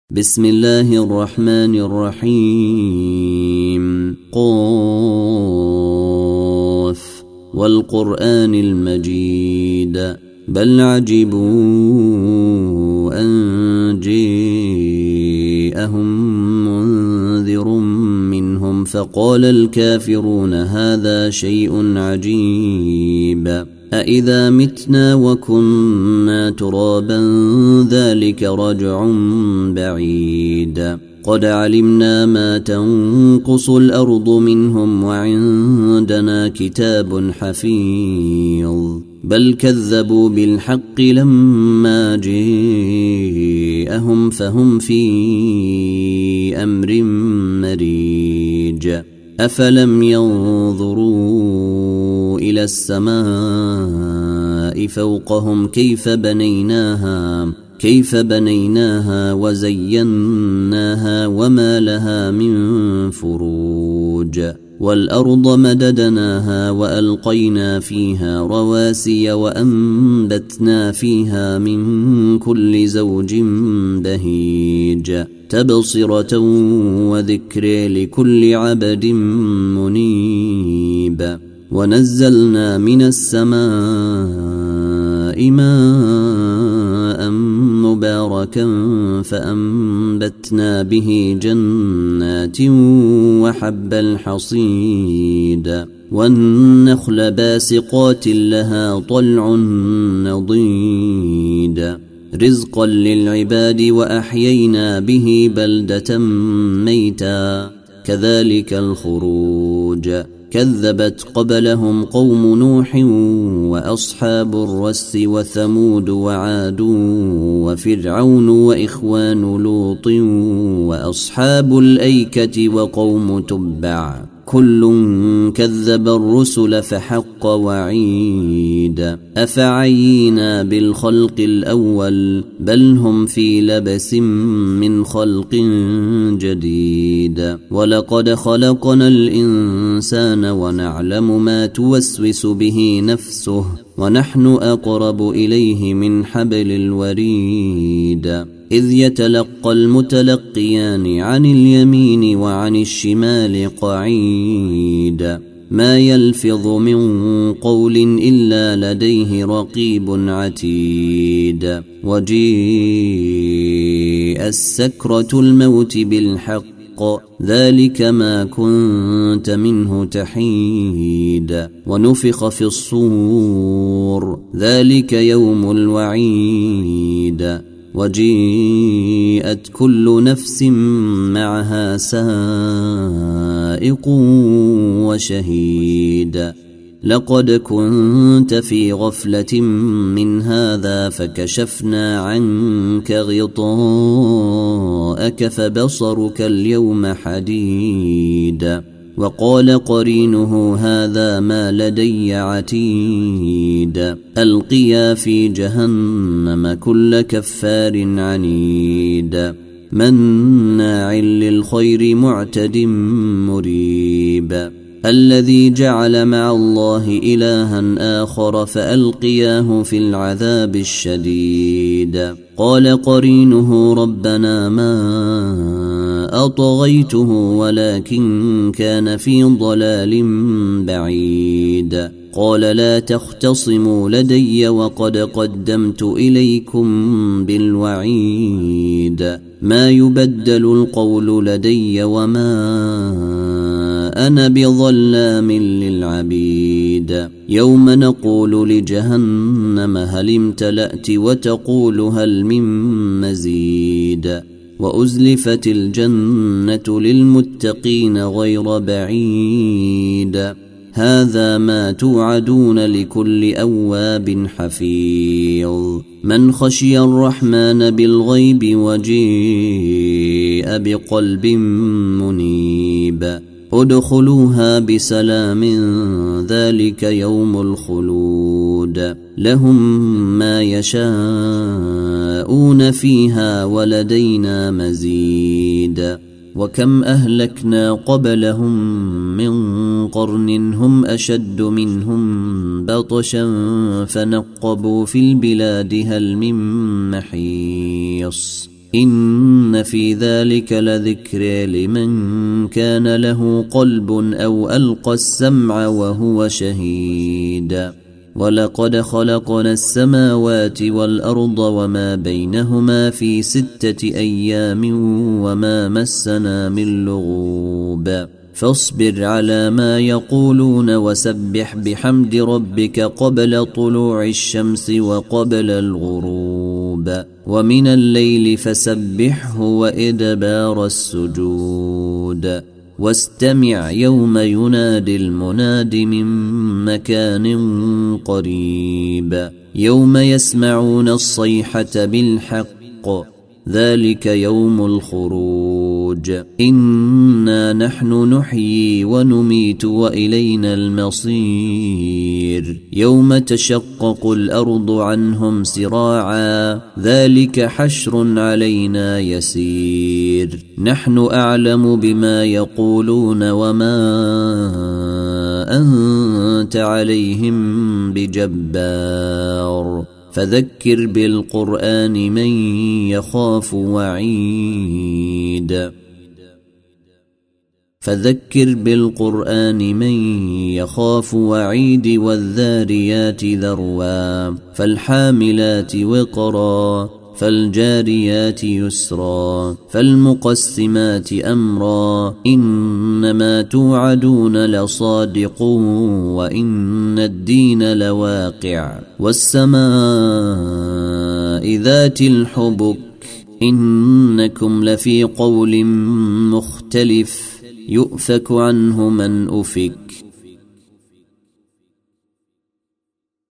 بسم الله الرحمن الرحيم قاف والقرآن المجيد بل عجبوا أن جاءهم منذر منهم فقال الكافرون هذا شيء عجيب أإذا متنا وكنا ترابا ذلك رجع بعيد قد علمنا ما تنقص الأرض منهم وعندنا كتاب حفيظ بل كذبوا بالحق لما جاءهم فهم في أمر مريج أفلم ينظروا إلى السماء فوقهم كيف بنيناها وزيناها وما لها من فروج والأرض مددناها وألقينا فيها رواسي وأنبتنا فيها من كل زوج بهيج تبصرة وذكر لكل عبد منيب ونزلنا من السماء ماء مباركا فأنبتنا به جنات وحب الحصيد والنخل باسقات لها طلع نضيد رزقا للعباد وأحيينا به بلدة ميتا كذلك الخروج كذبت قبلهم قوم نوح وأصحاب الرس وثمود وعاد وفرعون وإخوان لوط وأصحاب الأيكة وقوم تبع كل كذب الرسل فحق وعيد أفعينا بالخلق الأول بل هم في لبس من خلق جديد ولقد خلقنا الإنسان ونعلم ما توسوس به نفسه ونحن أقرب إليه من حبل الوريد إذ يتلقى المتلقيان عن اليمين وعن الشمال قعيد ما يلفظ من قول إلا لديه رقيب عتيد وجيء السكرة الموت بالحق ذلك ما كنت منه تحيد ونفخ في الصور ذلك يوم الوعيد وجيءت كل نفس معها سائق وشهيد لقد كنت في غفلة من هذا فكشفنا عنك غطاءك فبصرك اليوم حديد وقال قرينه هذا ما لدي عتيد ألقيا في جهنم كل كفار عنيد مناع للخير معتد مريب الذي جعل مع الله إلها آخر فألقياه في العذاب الشديد قال قرينه ربنا ما أطغيته ولكن كان في ضلال بعيد قال لا تختصموا لدي وقد قدمت إليكم بالوعيد ما يبدل القول لدي وما أنا بظلام للعبيد يوم نقول لجهنم هل امتلأت وتقول هل من مزيد وأزلفت الجنة للمتقين غير بعيد هذا ما توعدون لكل أواب حفيظ من خشي الرحمن بالغيب وجيء بقلب منيب ادخلوها بسلام ذلك يوم الخلود لهم ما يشاءون فيها ولدينا مزيد وكم أهلكنا قبلهم من قرن هم أشد منهم بطشا فنقبوا في البلاد هل من محيص إن في ذلك لذكر لمن كان له قلب أو ألقى السمع وهو شهيد ولقد خلقنا السماوات والأرض وما بينهما في 6 أيام وما مسنا من لغوب فاصبر على ما يقولون وسبح بحمد ربك قبل طلوع الشمس وقبل الغروب ومن الليل فسبحه وإدبار السجود واستمع يوم ينادي المناد من مكان قريب يوم يسمعون الصيحة بالحق ذلك يوم الخروج إنا نحن نحيي ونميت وإلينا المصير يوم تشقق الأرض عنهم سراعا ذلك حشر علينا يسير نحن أعلم بما يقولون وما أنت عليهم بجبار فذكر بالقرآن من يخاف وعيد والذاريات ذروا فالحاملات وقرا فالجاريات يسرا فالمقسمات أمرا إنما توعدون لصادق وإن الدين لواقع والسماء ذات الحبك إنكم لفي قول مختلف يؤفك عنه من أفك